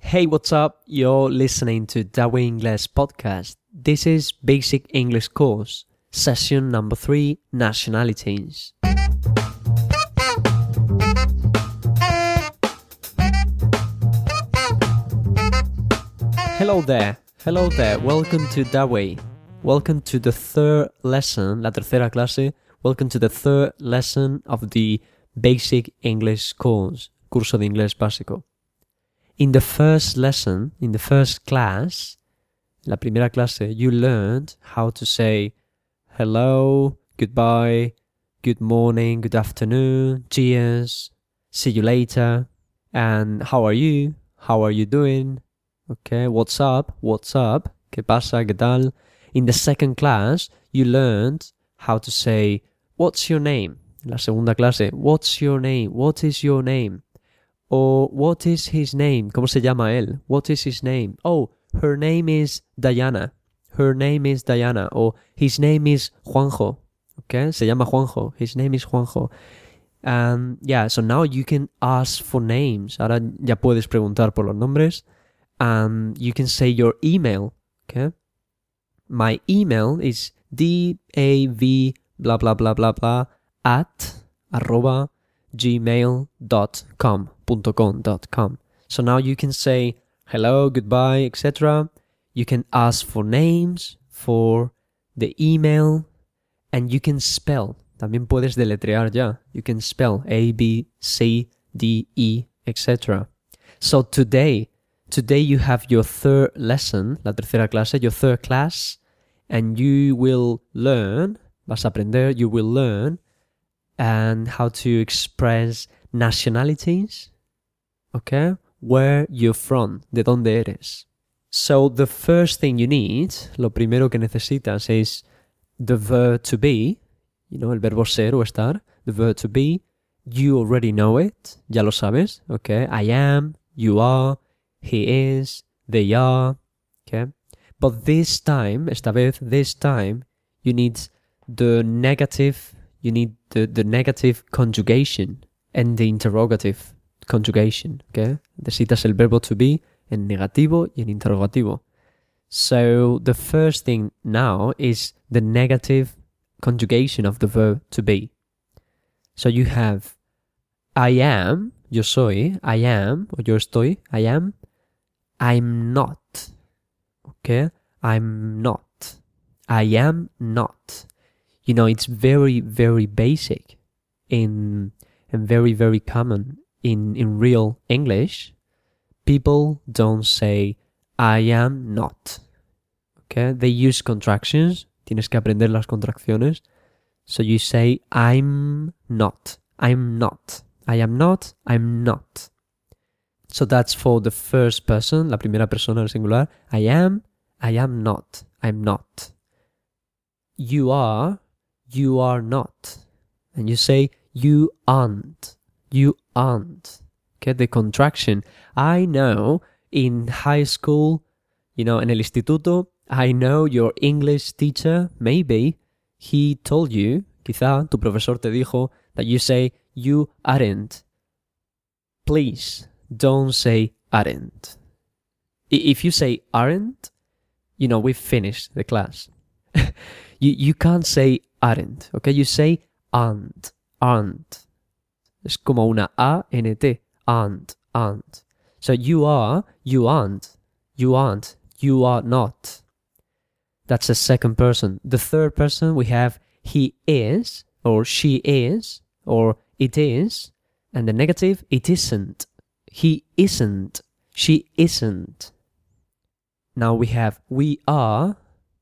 Hey, what's up? You're listening to Dawe English Podcast. This is Basic English Course, session number 3, Nationalities. Hello there. Welcome to Dawe. Welcome to the third lesson, la tercera clase. Welcome to the third lesson of the Basic English Course, curso de inglés básico. In the first lesson, in the first class, la primera clase, you learned how to say hello, goodbye, good morning, good afternoon, cheers, see you later, and how are you doing, okay, what's up, qué pasa, qué tal. In the second class, you learned how to say, what's your name? La segunda clase, what's your name? What is your name? Or what is his name? ¿Cómo se llama él? What is his name? Oh, her name is Diana. Or his name is Juanjo. Okay, se llama Juanjo. His name is Juanjo. So now you can ask for names. Ahora ya puedes preguntar por los nombres. You can say your email. Okay, my email is DAV blah blah blah blah blah at @gmail.com. So now you can say hello, goodbye, etc. You can ask for names, for the email, and you can spell. También puedes deletrear ya. You can spell A, B, C, D, E, etc. So today you have your third lesson, la tercera clase, your third class, and you will learn, vas a aprender, you will learn, and how to express nationalities. Okay, where you're from, de dónde eres. So the first thing you need, lo primero que necesitas is the verb to be, el verbo ser o estar, the verb to be. You already know it, ya lo sabes, okay. I am, you are, he is, they are, okay. But this time, you need the negative, the negative conjugation and the interrogative conjugation, okay? Necesitas el verbo to be en negativo y en interrogativo. So the first thing now is the negative conjugation of the verb to be. So you have I am, yo soy, I am, o yo estoy, I am, I'm not, okay? I'm not, I am not. It's very, very basic and very, very common. In real English, people don't say, I am not. Okay? They use contractions. Tienes que aprender las contracciones. So you say, I'm not. I'm not. I am not. I'm not. So that's for the first person, la primera persona, el singular. I am not. I'm not. You are not. And you say, you aren't. You aren't. Okay, the contraction. I know in high school, en el instituto, I know your English teacher, maybe, he told you, quizá tu profesor te dijo, that you say, you aren't. Please, don't say aren't. If you say aren't, we've finished the class. you can't say aren't, okay? You say aren't. Es como una A-N-T. Aren't. So you are, you aren't. You aren't. You are not. That's the second person. The third person, we have he is, or she is, or it is. And the negative, it isn't. He isn't. She isn't. Now we have we are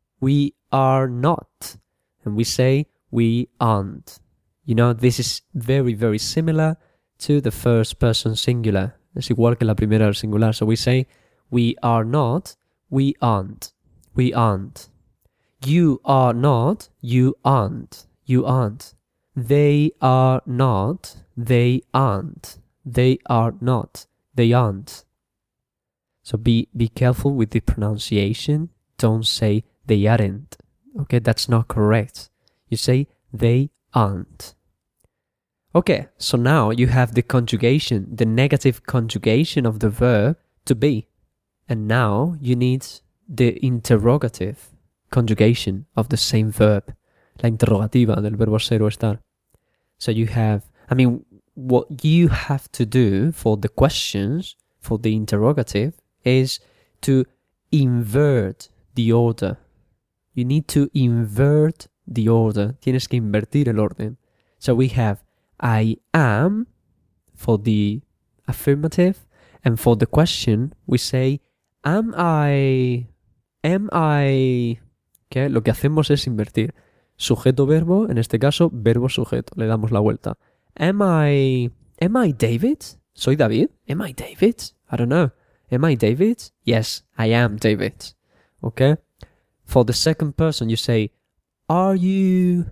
not. And we say we aren't. This is very, very similar to the first person singular. Es igual que la primera singular. So we say, we are not, we aren't. We aren't. You are not, you aren't. You aren't. They are not, they aren't. They are not, they aren't. So be careful with the pronunciation. Don't say they aren't. Okay, that's not correct. You say they aren't. Okay, so now you have the conjugation, the negative conjugation of the verb to be. And now you need the interrogative conjugation of the same verb. La interrogativa del verbo ser o estar. So you have, what you have to do for the questions, for the interrogative, is to invert the order. You need to invert the order. Tienes que invertir el orden. So we have I am for the affirmative, and for the question we say am I. ¿Qué? Lo que hacemos es invertir. Sujeto-verbo, en este caso, verbo-sujeto. Le damos la vuelta. Am I David? ¿Soy David? Am I David? I don't know. Am I David? Yes, I am David. Okay? For the second person, you say, Are you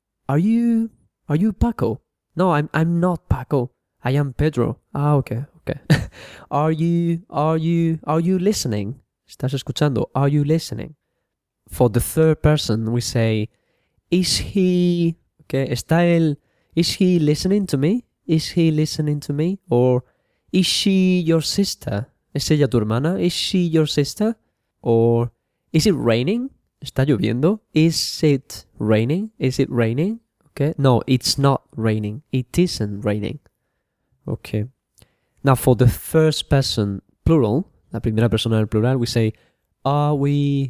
Paco? No, I'm not Paco. I am Pedro. Ah, okay. Are you listening? ¿Estás escuchando? Are you listening? For the third person, we say, Is he listening to me? Is he listening to me? Or, is she your sister? ¿Es ella tu hermana? Is she your sister? Or, is it raining? ¿Está lloviendo? Is it raining? Is it raining? Okay. No, it's not raining. It isn't raining. Okay. Now for the first person plural, la primera persona del plural, we say, Are we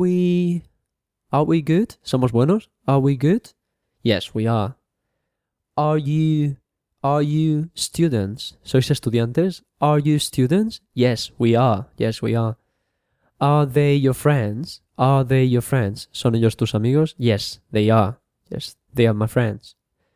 good? ¿Somos buenos? Are we good? Yes, we are. Are you students? ¿Sois estudiantes? Are you students? Yes, we are. Yes, we are. Are they your friends? Are they your friends? ¿Son ellos tus amigos? Yes, they are. Yes, they are my friends.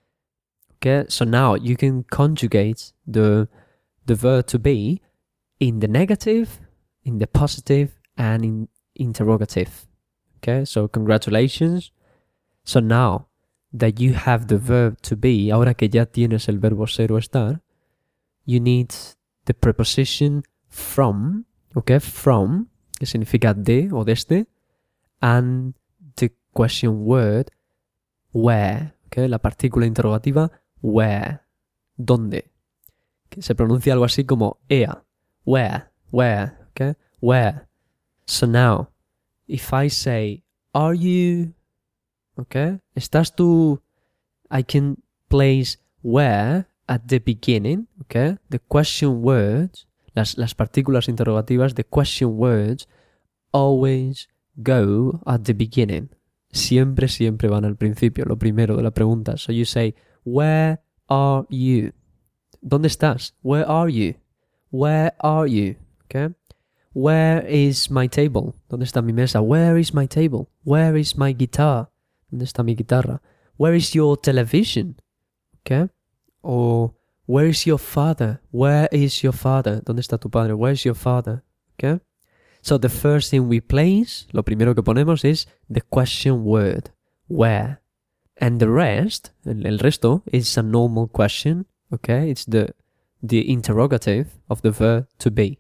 Okay, so now you can conjugate the verb to be in the negative, in the positive, and in interrogative. Okay, so congratulations. So now that you have the verb to be, ahora que ya tienes el verbo ser o estar, you need the preposition from, okay, from, que significa de o desde, and the question word where, okay, la partícula interrogativa where, ¿dónde? Que se pronuncia algo así como ea, where, okay, where. So now, if I say, are you, okay, ¿estás tú? I can place where at the beginning, okay, the question words, las partículas interrogativas, the question words always go at the beginning. Siempre van al principio, lo primero de la pregunta. So you say, where are you? ¿Dónde estás? Where are you? Where are you? Okay. Where is my table? ¿Dónde está mi mesa? Where is my table? Where is my guitar? ¿Dónde está mi guitarra? Where is your television? Okay. Or where is your father? Where is your father? ¿Dónde está tu padre? Where is your father? Okay. So the first thing we place, lo primero que ponemos es the question word, where. And the rest, el resto, is a normal question, okay? It's the interrogative of the verb to be.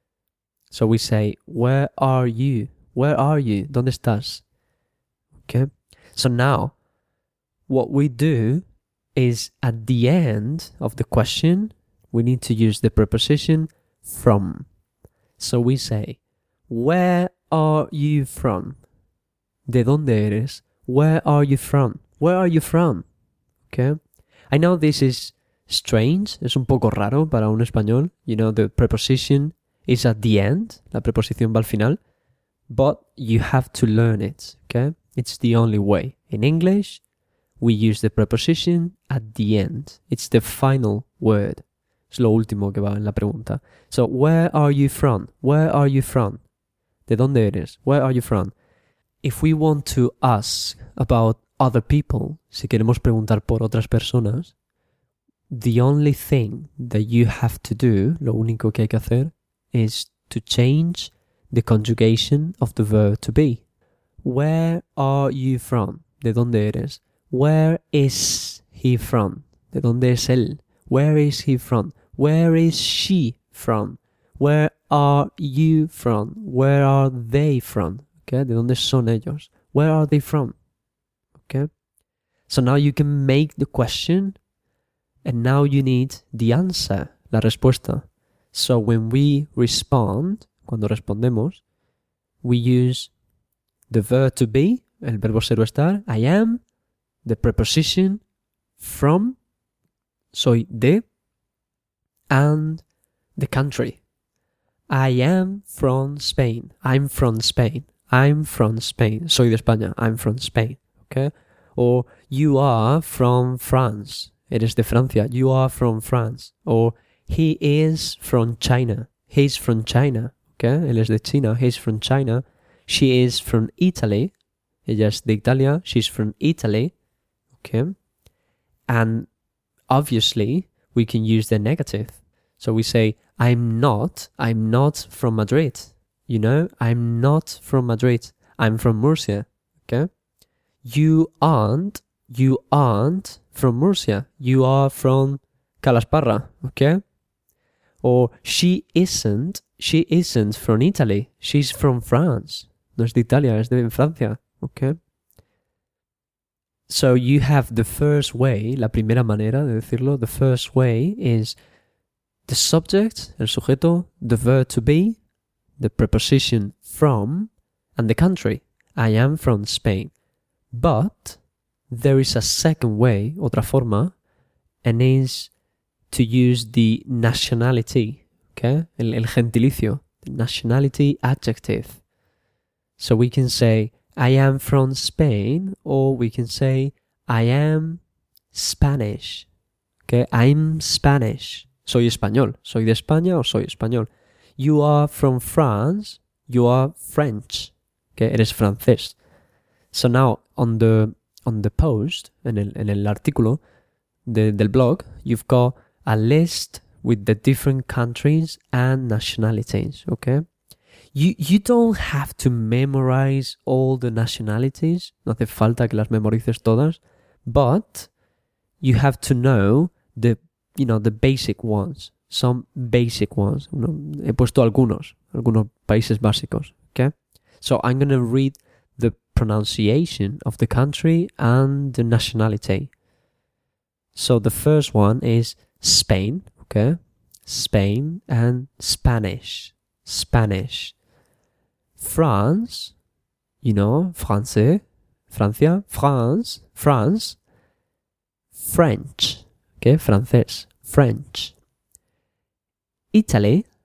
So we say, where are you? Where are you? ¿Dónde estás? Okay? So now, what we do is at the end of the question, we need to use the preposition from. So we say, where are you from? ¿De dónde eres? Where are you from? Where are you from? Okay? I know this is strange, es un poco raro para un español. You know, the preposition is at the end, la preposición va al final, but you have to learn it, okay? It's the only way. In English, we use the preposition at the end. It's the final word. Es lo último que va en la pregunta. So, where are you from? Where are you from? ¿De dónde eres? Where are you from? If we want to ask about other people, si queremos preguntar por otras personas, the only thing that you have to do, lo único que hay que hacer, is to change the conjugation of the verb to be. Where are you from? ¿De dónde eres? Where is he from? ¿De dónde es él? Where is he from? Where is she from? Where are you from? Where are they from? Okay, ¿de dónde son ellos? Where are they from? Okay. So now you can make the question and now you need the answer, la respuesta. So when we respond, cuando respondemos, we use the verb to be, el verbo ser o estar, I am, the preposition from, soy de, and the country. I am from Spain. I'm from Spain. I'm from Spain. Soy de España. I'm from Spain. Okay? Or you are from France. Eres de Francia. You are from France. Or he is from China. He's from China. Okay? Él es de China. He's from China. She is from Italy. Ella es de Italia. She's from Italy. Okay? And obviously, we can use the negative. So we say, I'm not from Madrid. You know, I'm not from Madrid. I'm from Murcia. Okay? You aren't from Murcia. You are from Calasparra. Okay? Or she isn't from Italy. She's from France. No es de Italia, es de Francia. Okay? So you have the first way, la primera manera de decirlo. The first way is the subject, el sujeto, the verb to be, the preposition from, and the country. I am from Spain. But there is a second way, otra forma, and is to use the nationality, okay? El gentilicio, the nationality adjective. So we can say, I am from Spain, or we can say, I am Spanish. Okay, I'm Spanish. Soy español. Soy de España o soy español. You are from France. You are French. Okay, eres francés. So now on the post, en el artículo del blog, you've got a list with the different countries and nationalities. Okay. You don't have to memorize all the nationalities. No hace falta que las memorices todas. But you have to know the basic ones. Some basic ones. He puesto algunos países básicos. Okay? So I'm going to read the pronunciation of the country and the nationality. So the first one is Spain. Okay? Spain and Spanish. Spanish. France, français, Francia, France, French, okay, francés, French. Italy,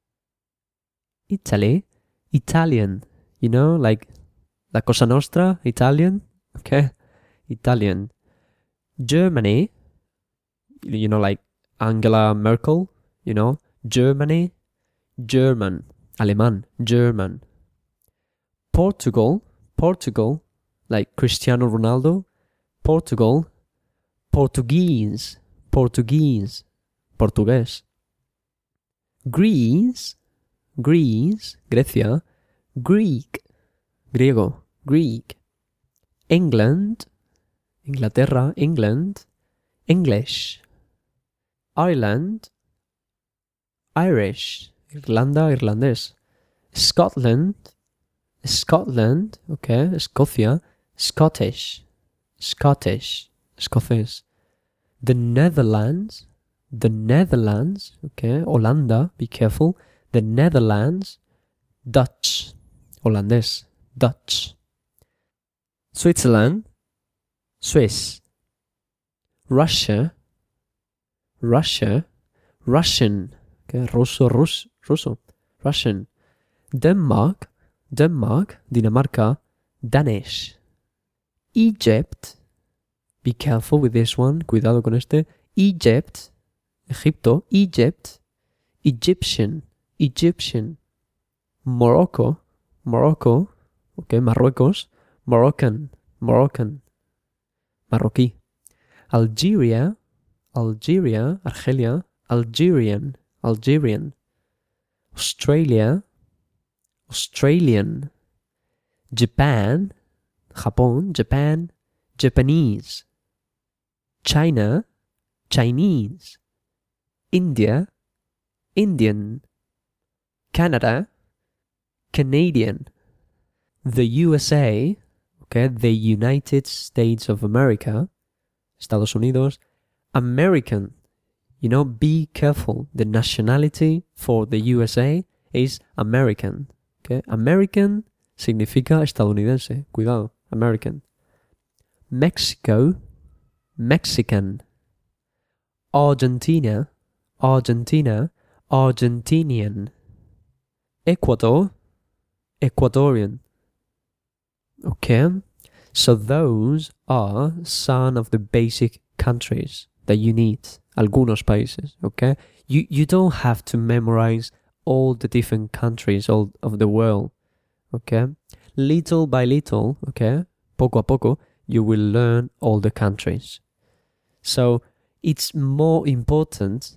Italian, like la Cosa Nostra, Italian, okay, Italian. Germany, like Angela Merkel, Germany, German, Alemán, German. Portugal, like Cristiano Ronaldo, Portugal, Portuguese, Portugués. Greece, Grecia, Greek, griego, Greek. England, Inglaterra, England, English. Ireland, Irish, Irlanda, irlandés. Scotland, okay, Escocia, Scottish, escocés. The Netherlands, okay, Holanda, be careful. The Netherlands, Dutch, holandés, Dutch. Switzerland, Swiss. Russia, Russian, okay, ruso, Russian. Denmark, Dinamarca, Danish. Egypt, be careful with this one, cuidado con este. Egypt, Egipto, Egypt, Egyptian. Morocco, okay, Marruecos, Moroccan, marroquí. Algeria, Argelia, Algerian. Australian. Japan, Japanese. China, Chinese. India, Indian. Canada, Canadian. The USA, okay, the United States of America, Estados Unidos, American. Be careful. The nationality for the USA is American. Okay? American significa estadounidense. Cuidado, American. Mexico, Mexican. Argentina, Argentina, Argentinian. Ecuador, Ecuadorian. Okay? So those are some of the basic countries that you need. Algunos países, okay? You don't have to memorize all the different countries all of the world, okay? Little by little, okay? Poco a poco, you will learn all the countries. So it's more important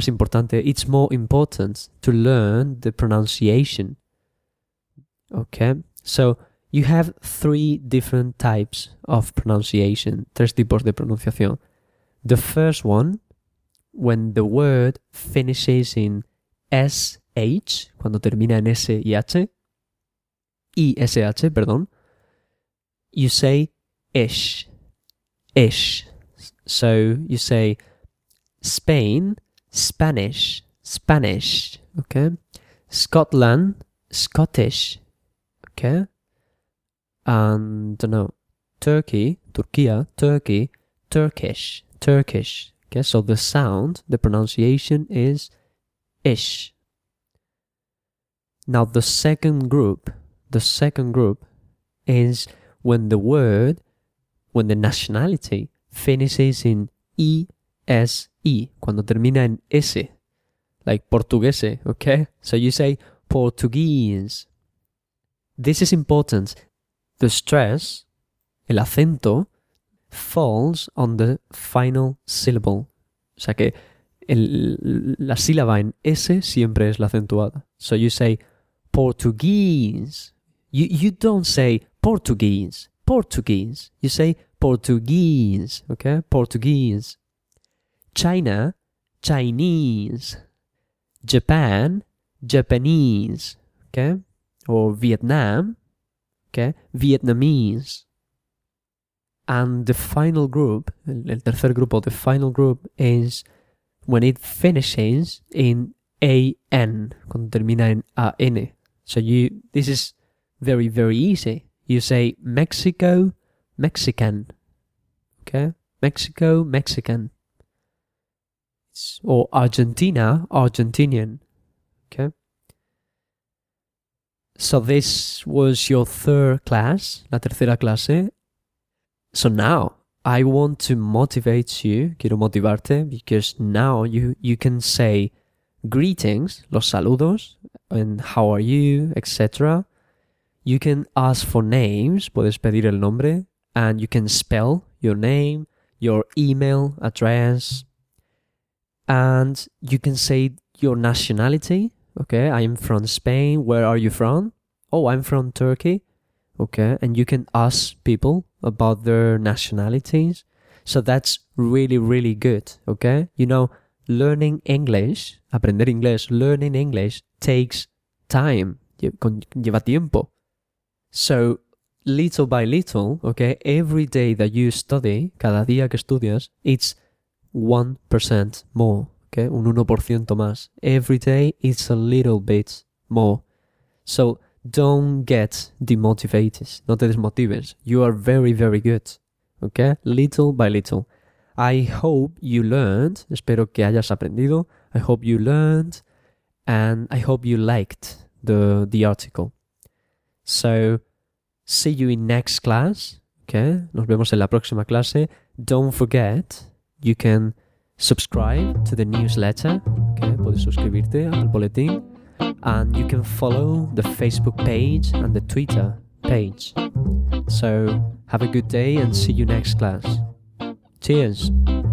to learn the pronunciation, okay? So you have 3 different types of pronunciation, 3 tipos de pronunciación. The first one, when the word finishes in SH, cuando termina en S y H, ISH, perdón, you say ish, ish. So you say Spain, Spanish, Spanish, okay? Scotland, Scottish, okay? And, Turkey, Turquía, Turkey, Turkish, Turkish. Okay, so the sound, the pronunciation is ish. Now the second group is when the nationality finishes in ESE, cuando termina en S, like portuguese, okay? So you say Portuguese. This is important. The stress, el acento, falls on the final syllable. O sea que la sílaba en S siempre es la acentuada. So you say Portuguese. You don't say Portuguese, Portuguese. You say Portuguese, okay? Portuguese. China, Chinese. Japan, Japanese, okay? Or Vietnam, okay? Vietnamese. And the final group, el tercer grupo, the final group is when it finishes in AN, cuando termina en AN. So this is very, very easy. You say Mexico, Mexican, okay? Mexico, Mexican. Or Argentina, Argentinian, okay? So this was your third class, la tercera clase. So now I want to motivate you, quiero motivarte, because now you can say greetings, los saludos, and how are you, etc. You can ask for names, puedes pedir el nombre, and you can spell your name, your email address, and you can say your nationality. Okay, I'm from Spain. Where are you from? Oh, I'm from Turkey. Okay, and you can ask people about their nationalities. So that's really, really good. Okay, learning English, aprender inglés, learning English takes time. Lleva tiempo. So little by little, okay, every day that you study, cada día que estudias, it's 1% more. Okay, un 1% más. Every day it's a little bit more. So don't get demotivated. No te desmotives. You are very, very good. Okay? Little by little. I hope you learned. Espero que hayas aprendido. I hope you learned. And I hope you liked the article. So, see you in next class. Okay? Nos vemos en la próxima clase. Don't forget, you can subscribe to the newsletter. Okay? Puedes suscribirte al boletín. And you can follow the Facebook page and the Twitter page. So, have a good day and see you next class. Cheers!